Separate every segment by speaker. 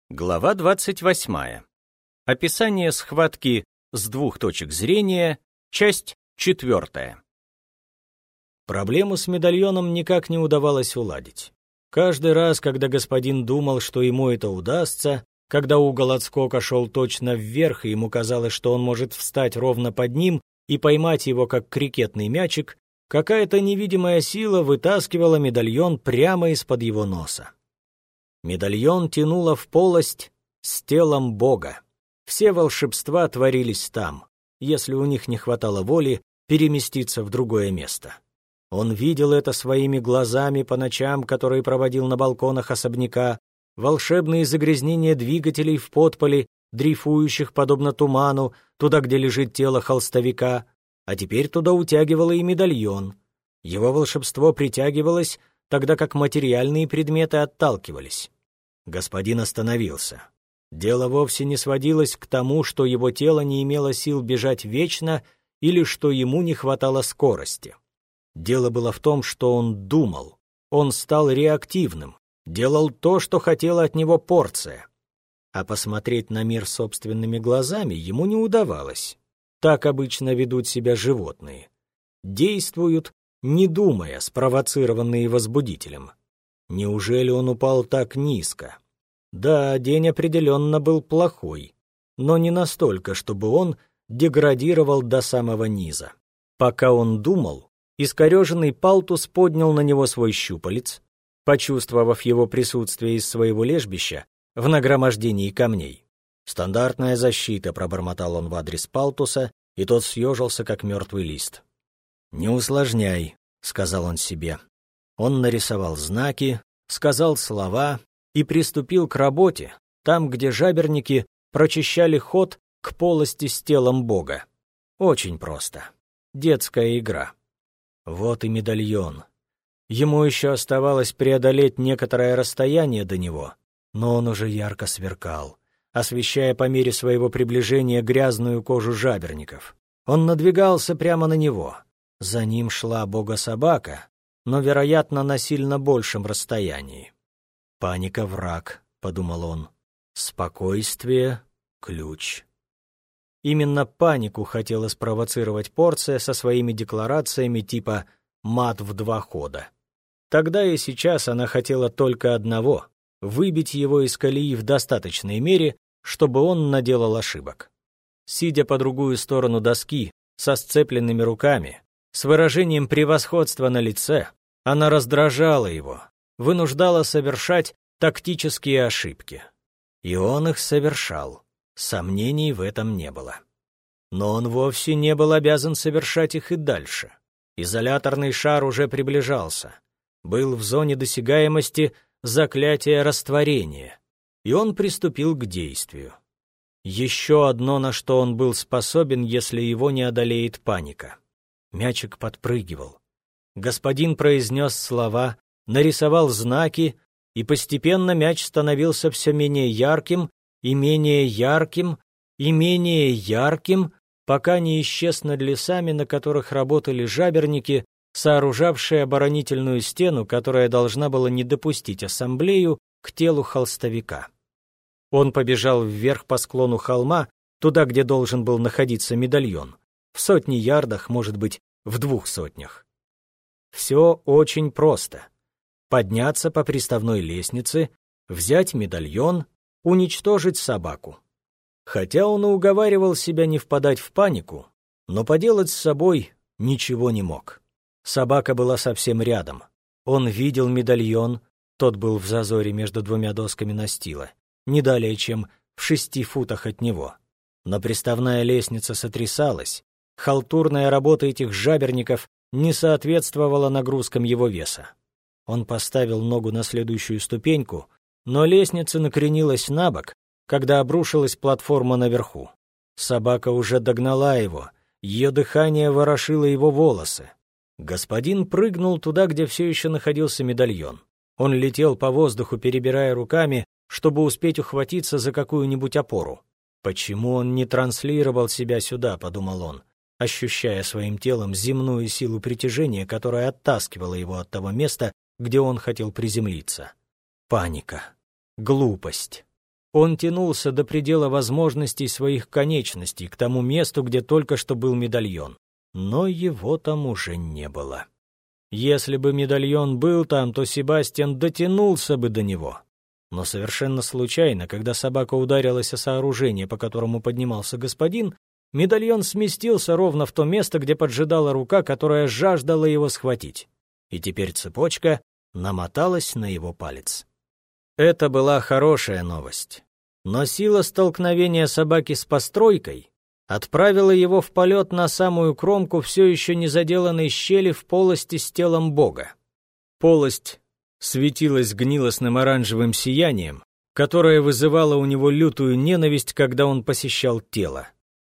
Speaker 1: Глава 28. Описание схватки с двух точек зрения, часть 4. Проблему с медальоном никак не удавалось уладить. Каждый раз, когда господин думал, что ему это удастся, когда угол отскока шел точно вверх, и ему казалось, что он может встать ровно под ним и поймать его, как крикетный мячик, какая-то невидимая сила вытаскивала медальон прямо из-под его носа. Медальон тянуло в полость с телом Бога. Все волшебства творились там, если у них не хватало воли переместиться в другое место. Он видел это своими глазами по ночам, которые проводил на балконах особняка, волшебные загрязнения двигателей в подполе, дрейфующих подобно туману, туда, где лежит тело холстовика, а теперь туда утягивало и медальон. Его волшебство притягивалось, тогда как материальные предметы отталкивались. Господин остановился. Дело вовсе не сводилось к тому, что его тело не имело сил бежать вечно или что ему не хватало скорости. Дело было в том, что он думал. Он стал реактивным, делал то, что хотела от него порция. А посмотреть на мир собственными глазами ему не удавалось. Так обычно ведут себя животные. Действуют, не думая, спровоцированные возбудителем. Неужели он упал так низко? Да, день определенно был плохой, но не настолько, чтобы он деградировал до самого низа. Пока он думал, искореженный палтус поднял на него свой щупалец, почувствовав его присутствие из своего лежбища в нагромождении камней. «Стандартная защита», — пробормотал он в адрес палтуса, и тот съежился, как мертвый лист. «Не усложняй», — сказал он себе. Он нарисовал знаки, сказал слова и приступил к работе, там, где жаберники прочищали ход к полости с телом Бога. Очень просто. Детская игра. Вот и медальон. Ему еще оставалось преодолеть некоторое расстояние до него, но он уже ярко сверкал, освещая по мере своего приближения грязную кожу жаберников. Он надвигался прямо на него. За ним шла бога-собака, но, вероятно, на сильно большем расстоянии. «Паника — враг», — подумал он. «Спокойствие — ключ». Именно панику хотела спровоцировать порция со своими декларациями типа «мат в 2 хода». Тогда и сейчас она хотела только одного — выбить его из колеи в достаточной мере, чтобы он наделал ошибок. Сидя по другую сторону доски, со сцепленными руками, с выражением превосходства на лице, она раздражала его, вынуждала совершать тактические ошибки. И он их совершал, сомнений в этом не было. Но он вовсе не был обязан совершать их и дальше. Изоляторный шар уже приближался, был в зоне досягаемости заклятия растворения, и он приступил к действию. Еще одно, на что он был способен, если его не одолеет паника. Мячик подпрыгивал. Господин произнес слова, нарисовал знаки, и постепенно мяч становился все менее ярким, и менее ярким, и менее ярким, пока не исчез над лесами, на которых работали жаберники, сооружавшие оборонительную стену, которая должна была не допустить ассамблею к телу холстовика. Он побежал вверх по склону холма, туда, где должен был находиться медальон, в 100 ярдах, может быть, в 200. Все очень просто. Подняться по приставной лестнице, взять медальон, уничтожить собаку. Хотя он и уговаривал себя не впадать в панику, но поделать с собой ничего не мог. Собака была совсем рядом. Он видел медальон, тот был в зазоре между 2 досками настила, не далее, чем в 6 футах от него. Но приставная лестница сотрясалась, халтурная работа этих жаберников не соответствовала нагрузкам его веса. Он поставил ногу на следующую ступеньку, но лестница накренилась набок, когда обрушилась платформа наверху. Собака уже догнала его, ее дыхание ворошило его волосы. Господин прыгнул туда, где все еще находился медальон. Он летел по воздуху, перебирая руками, чтобы успеть ухватиться за какую-нибудь опору. «Почему он не транслировал себя сюда?» — подумал он, ощущая своим телом земную силу притяжения, которая оттаскивала его от того места, где он хотел приземлиться. Паника. Глупость. Он тянулся до предела возможностей своих конечностей, к тому месту, где только что был медальон. Но его там уже не было. Если бы медальон был там, то Себастьян дотянулся бы до него. Но совершенно случайно, когда собака ударилась о сооружение, по которому поднимался господин, медальон сместился ровно в то место, где поджидала рука, которая жаждала его схватить. И теперь цепочка намоталась на его палец. Это была хорошая новость. Но сила столкновения собаки с постройкой отправила его в полет на самую кромку все еще не заделанной щели в полости с телом Бога. Полость светилась гнилостным оранжевым сиянием, которое вызывало у него лютую ненависть, когда он посещал тело.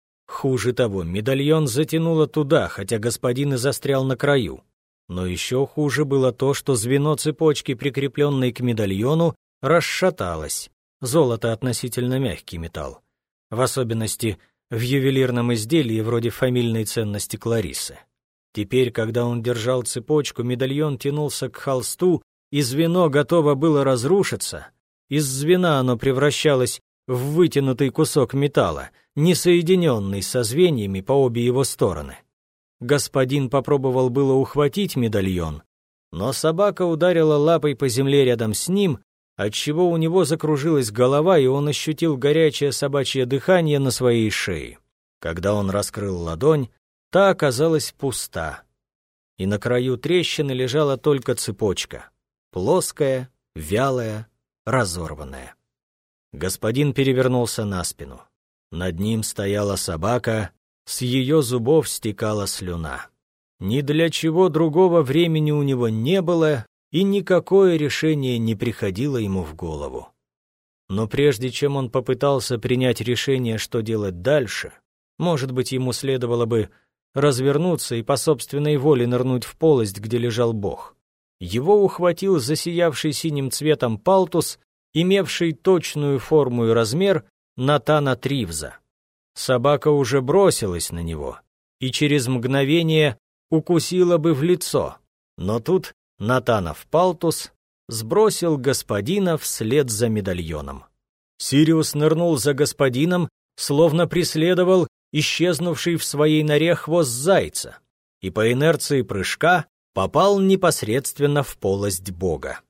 Speaker 1: Хуже того, медальон затянуло туда, хотя господин и застрял на краю. Но еще хуже было то, что звено цепочки, прикрепленной к медальону, расшаталось. Золото — относительно мягкий металл. В особенности в ювелирном изделии вроде фамильной ценности Клариссы. Теперь, когда он держал цепочку, медальон тянулся к холсту, и звено готово было разрушиться. Из звена оно превращалось в вытянутый кусок металла, не соединенный со звеньями по обе его стороны. Господин попробовал было ухватить медальон, но собака ударила лапой по земле рядом с ним, отчего у него закружилась голова, и он ощутил горячее собачье дыхание на своей шее. Когда он раскрыл ладонь, та оказалась пуста, и на краю трещины лежала только цепочка, плоская, вялая, разорванная. Господин перевернулся на спину. Над ним стояла собака, с ее зубов стекала слюна. Ни для чего другого времени у него не было, и никакое решение не приходило ему в голову. Но прежде чем он попытался принять решение, что делать дальше, может быть, ему следовало бы развернуться и по собственной воле нырнуть в полость, где лежал Бог. Его ухватил засиявший синим цветом палтус, имевший точную форму и размер Натана Тривза. Собака уже бросилась на него и через мгновение укусила бы в лицо, но тут Натанов палтус сбросил господина вслед за медальоном. Сириус нырнул за господином, словно преследовал исчезнувший в своей норе хвост зайца, и по инерции прыжка попал непосредственно в полость Бога.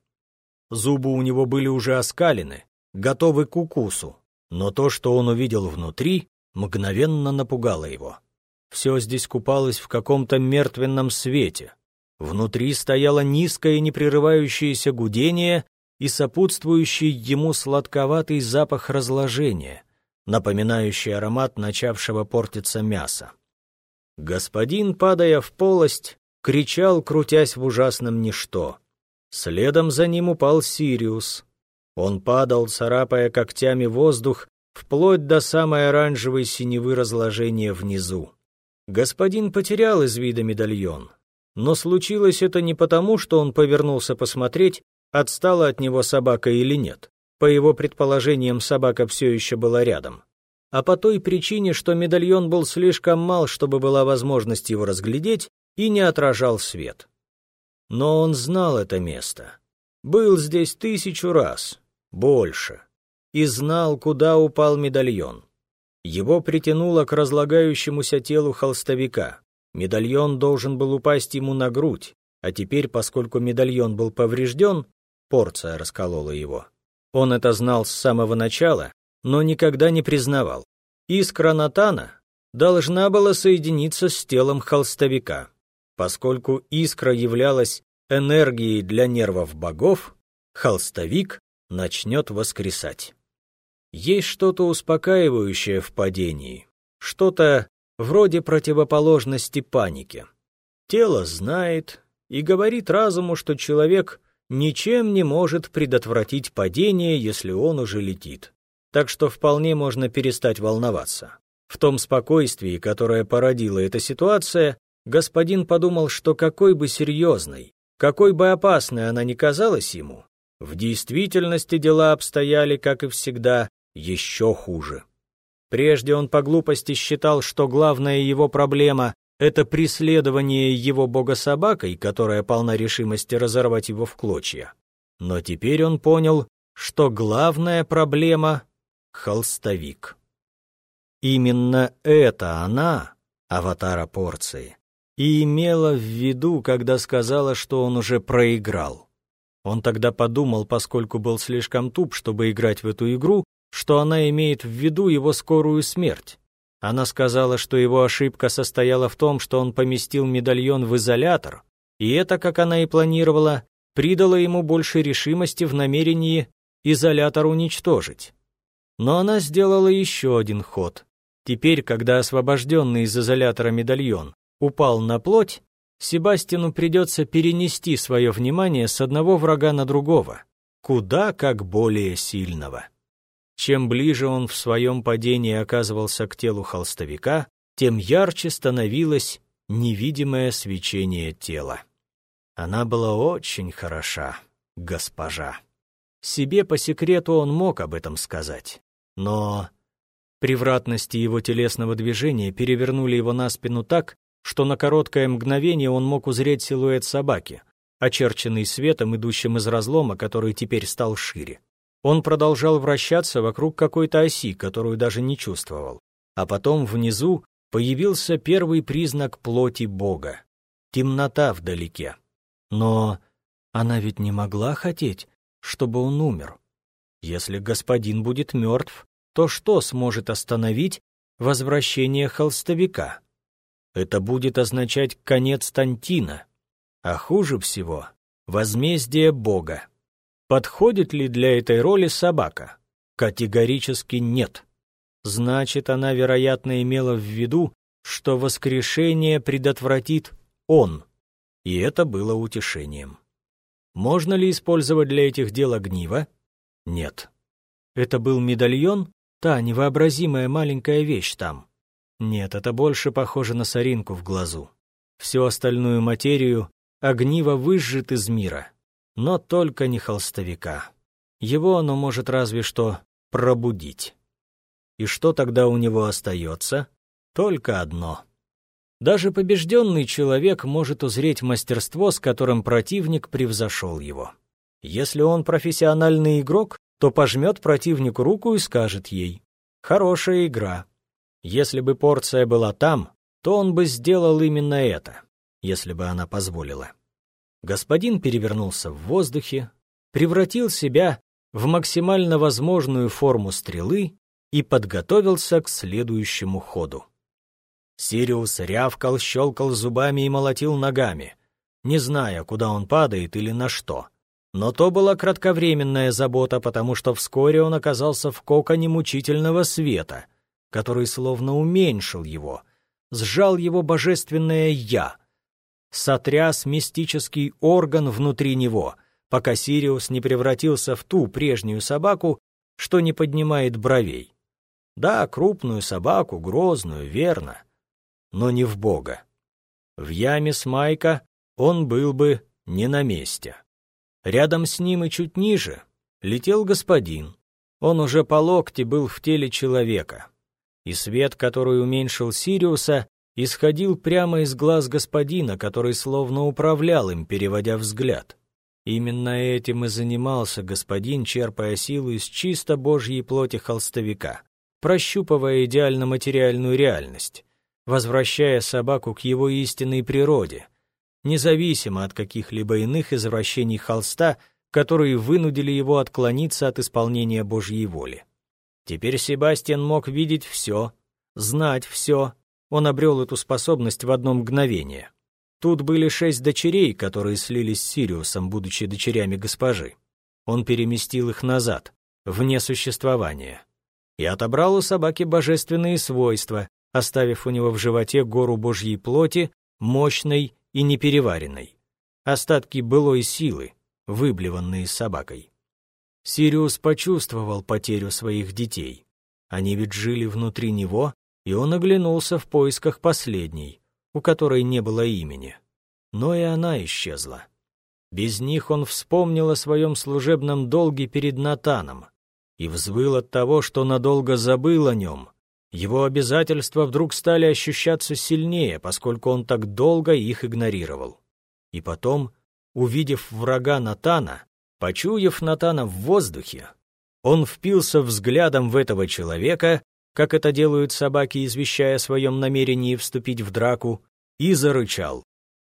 Speaker 1: Зубы у него были уже оскалены, готовы к укусу, но то, что он увидел внутри, мгновенно напугало его. Все здесь купалось в каком-то мертвенном свете. Внутри стояло низкое непрерывающееся гудение и сопутствующий ему сладковатый запах разложения, напоминающий аромат начавшего портиться мяса. Господин, падая в полость, кричал, крутясь в ужасном ничто. Следом за ним упал Сириус. Он падал, царапая когтями воздух, вплоть до самой оранжевой синевы разложения внизу. Господин потерял из вида медальон. Но случилось это не потому, что он повернулся посмотреть, отстала от него собака или нет. По его предположениям, собака все еще была рядом. А по той причине, что медальон был слишком мал, чтобы была возможность его разглядеть, и не отражал свет. Но он знал это место. Был здесь 1000 раз, больше. И знал, куда упал медальон. Его притянуло к разлагающемуся телу холстовика. Медальон должен был упасть ему на грудь, а теперь, поскольку медальон был поврежден, порция расколола его. Он это знал с самого начала, но никогда не признавал. Искра Натана должна была соединиться с телом холстовика. Поскольку искра являлась энергией для нервов богов, холстовик начнет воскресать. Есть что-то успокаивающее в падении, что-то вроде противоположности панике. Тело знает и говорит разуму, что человек ничем не может предотвратить падение, если он уже летит. Так что вполне можно перестать волноваться. В том спокойствии, которое породила эта ситуация, господин подумал, что какой бы серьезной, какой бы опасной она ни казалась ему, в действительности дела обстояли, как и всегда, еще хуже. Прежде он по глупости считал, что главная его проблема — это преследование его бога-собакой, которая полна решимости разорвать его в клочья. Но теперь он понял, что главная проблема холстовик. Именно это она, аватара порции, и имела в виду, когда сказала, что он уже проиграл. Он тогда подумал, поскольку был слишком туп, чтобы играть в эту игру, что она имеет в виду его скорую смерть. Она сказала, что его ошибка состояла в том, что он поместил медальон в изолятор, и это, как она и планировала, придало ему больше решимости в намерении изолятор уничтожить. Но она сделала еще один ход. Теперь, когда освобожденный из изолятора медальон упал на плоть, Себастьяну придется перенести свое внимание с одного врага на другого, куда как более сильного. Чем ближе он в своем падении оказывался к телу холстовика, тем ярче становилось невидимое свечение тела. Она была очень хороша, госпожа. Себе по секрету он мог об этом сказать, но превратности его телесного движения перевернули его на спину так, что на короткое мгновение он мог узреть силуэт собаки, очерченный светом, идущим из разлома, который теперь стал шире. Он продолжал вращаться вокруг какой-то оси, которую даже не чувствовал. А потом внизу появился первый признак плоти Бога — темнота вдалеке. Но она ведь не могла хотеть, чтобы он умер. Если господин будет мертв, то что сможет остановить возвращение холстовика? Это будет означать конец Тантина, а хуже всего — возмездие Бога. Подходит ли для этой роли собака? Категорически нет. Значит, она, вероятно, имела в виду, что воскрешение предотвратит он, и это было утешением. Можно ли использовать для этих дел огниво? Нет. Это был медальон, та невообразимая маленькая вещь там. Нет, это больше похоже на соринку в глазу. Всю остальную материю огниво выжжет из мира. Но только не холстовика. Его оно может разве что пробудить. И что тогда у него остается? Только одно. Даже побежденный человек может узреть мастерство, с которым противник превзошел его. Если он профессиональный игрок, то пожмет противнику руку и скажет ей: «Хорошая игра». Если бы порция была там, то он бы сделал именно это, если бы она позволила. Господин перевернулся в воздухе, превратил себя в максимально возможную форму стрелы и подготовился к следующему ходу. Сириус рявкал, щелкал зубами и молотил ногами, не зная, куда он падает или на что. Но то была кратковременная забота, потому что вскоре он оказался в коконе мучительного света, который словно уменьшил его, сжал его божественное «я», сотряс мистический орган внутри него, пока Сириус не превратился в ту прежнюю собаку, что не поднимает бровей. Да, крупную собаку, грозную, верно, но не в Бога. В яме Смайка он был бы не на месте. Рядом с ним и чуть ниже летел господин. Он уже по локти был в теле человека, и свет, который уменьшил Сириуса, исходил прямо из глаз господина, который словно управлял им, переводя взгляд. Именно этим и занимался господин, черпая силу из чисто божьей плоти холстовика, прощупывая идеально материальную реальность, возвращая собаку к его истинной природе, независимо от каких-либо иных извращений холста, которые вынудили его отклониться от исполнения Божьей воли. Теперь Себастьян мог видеть все, знать все. Он обрел эту способность в одно мгновение. Тут были 6 дочерей, которые слились с Сириусом, будучи дочерями госпожи. Он переместил их назад, вне существования, и отобрал у собаки божественные свойства, оставив у него в животе гору Божьей плоти, мощной и непереваренной, остатки былой силы, выблеванные собакой. Сириус почувствовал потерю своих детей. Они ведь жили внутри него, и он оглянулся в поисках последней, у которой не было имени. Но и она исчезла. Без них он вспомнил о своем служебном долге перед Натаном и взвыл от того, что надолго забыл о нем. Его обязательства вдруг стали ощущаться сильнее, поскольку он так долго их игнорировал. И потом, увидев врага Натана, почуяв Натана в воздухе, Он впился взглядом в этого человека, как это делают собаки, извещая о своем намерении вступить в драку, и зарычал.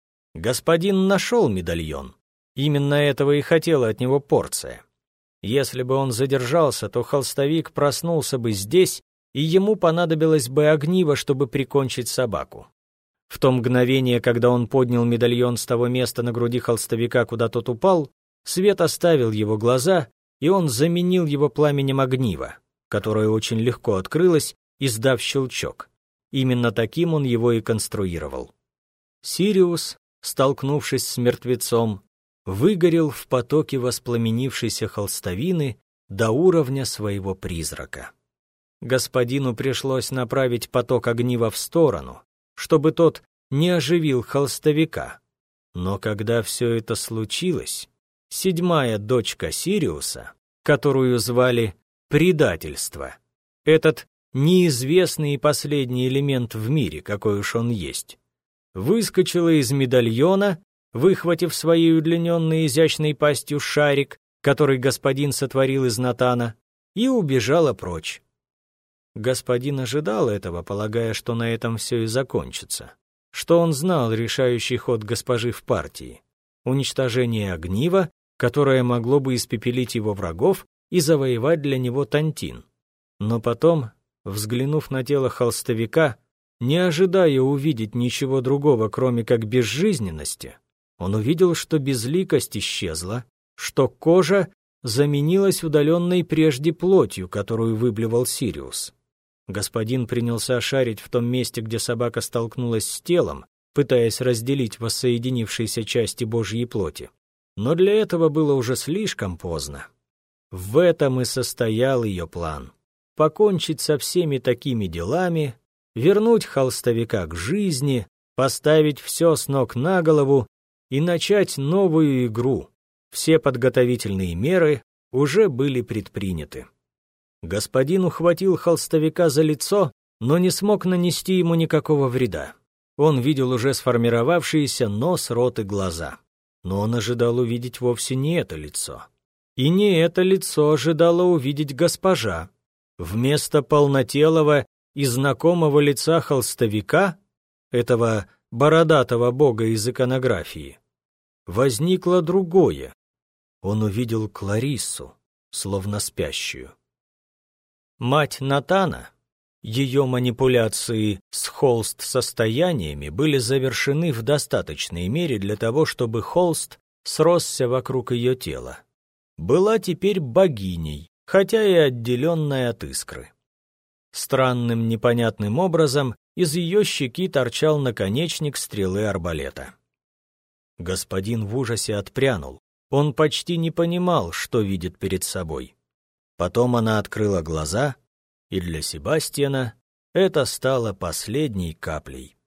Speaker 1: Господин нашел медальон. Именно этого и хотела от него порция. Если бы он задержался, то холстовик проснулся бы здесь, и ему понадобилось бы огниво, чтобы прикончить собаку. В то мгновение, когда он поднял медальон с того места на груди холстовика, куда тот упал, свет оставил его глаза, и он заменил его пламенем огнива, которое очень легко открылось, издав щелчок. Именно таким он его и конструировал. Сириус, столкнувшись с мертвецом, выгорел в потоке воспламенившейся холстовины до уровня своего призрака. Господину пришлось направить поток огнива в сторону, чтобы тот не оживил холстовика. Но когда все это случилось, седьмая дочка Сириуса, которую звали Предательство, этот неизвестный и последний элемент в мире, какой уж он есть, выскочила из медальона, выхватив своей удлиненной изящной пастью шарик, который господин сотворил из натана, и убежала прочь. Господин ожидал этого, полагая, что на этом все и закончится, что он знал решающий ход госпожи в партии — уничтожение огнива, которое могло бы испепелить его врагов и завоевать для него Тантин. Но потом, взглянув на тело холстовика, не ожидая увидеть ничего другого, кроме как безжизненности, он увидел, что безликость исчезла, что кожа заменилась удаленной прежде плотью, которую выблевал Сириус. Господин принялся шарить в том месте, где собака столкнулась с телом, пытаясь разделить воссоединившиеся части Божьей плоти. Но для этого было уже слишком поздно. В этом и состоял ее план — покончить со всеми такими делами, вернуть холстовика к жизни, поставить все с ног на голову и начать новую игру. Все подготовительные меры уже были предприняты. Господин ухватил холстовика за лицо, но не смог нанести ему никакого вреда. Он видел уже сформировавшиеся нос, рот и глаза. Но он ожидал увидеть вовсе не это лицо. И не это лицо ожидала увидеть госпожа. Вместо полнотелого и знакомого лица холстовика, этого бородатого бога из иконографии, возникло другое. Он увидел Клариссу, словно спящую. Мать Натана, ее манипуляции с холст-состояниями были завершены в достаточной мере для того, чтобы холст сросся вокруг ее тела. Была теперь богиней, хотя и отделенная от искры. Странным непонятным образом из ее щеки торчал наконечник стрелы арбалета. Господин в ужасе отпрянул. Он почти не понимал, что видит перед собой. Потом она открыла глаза, и для Себастьяна это стало последней каплей.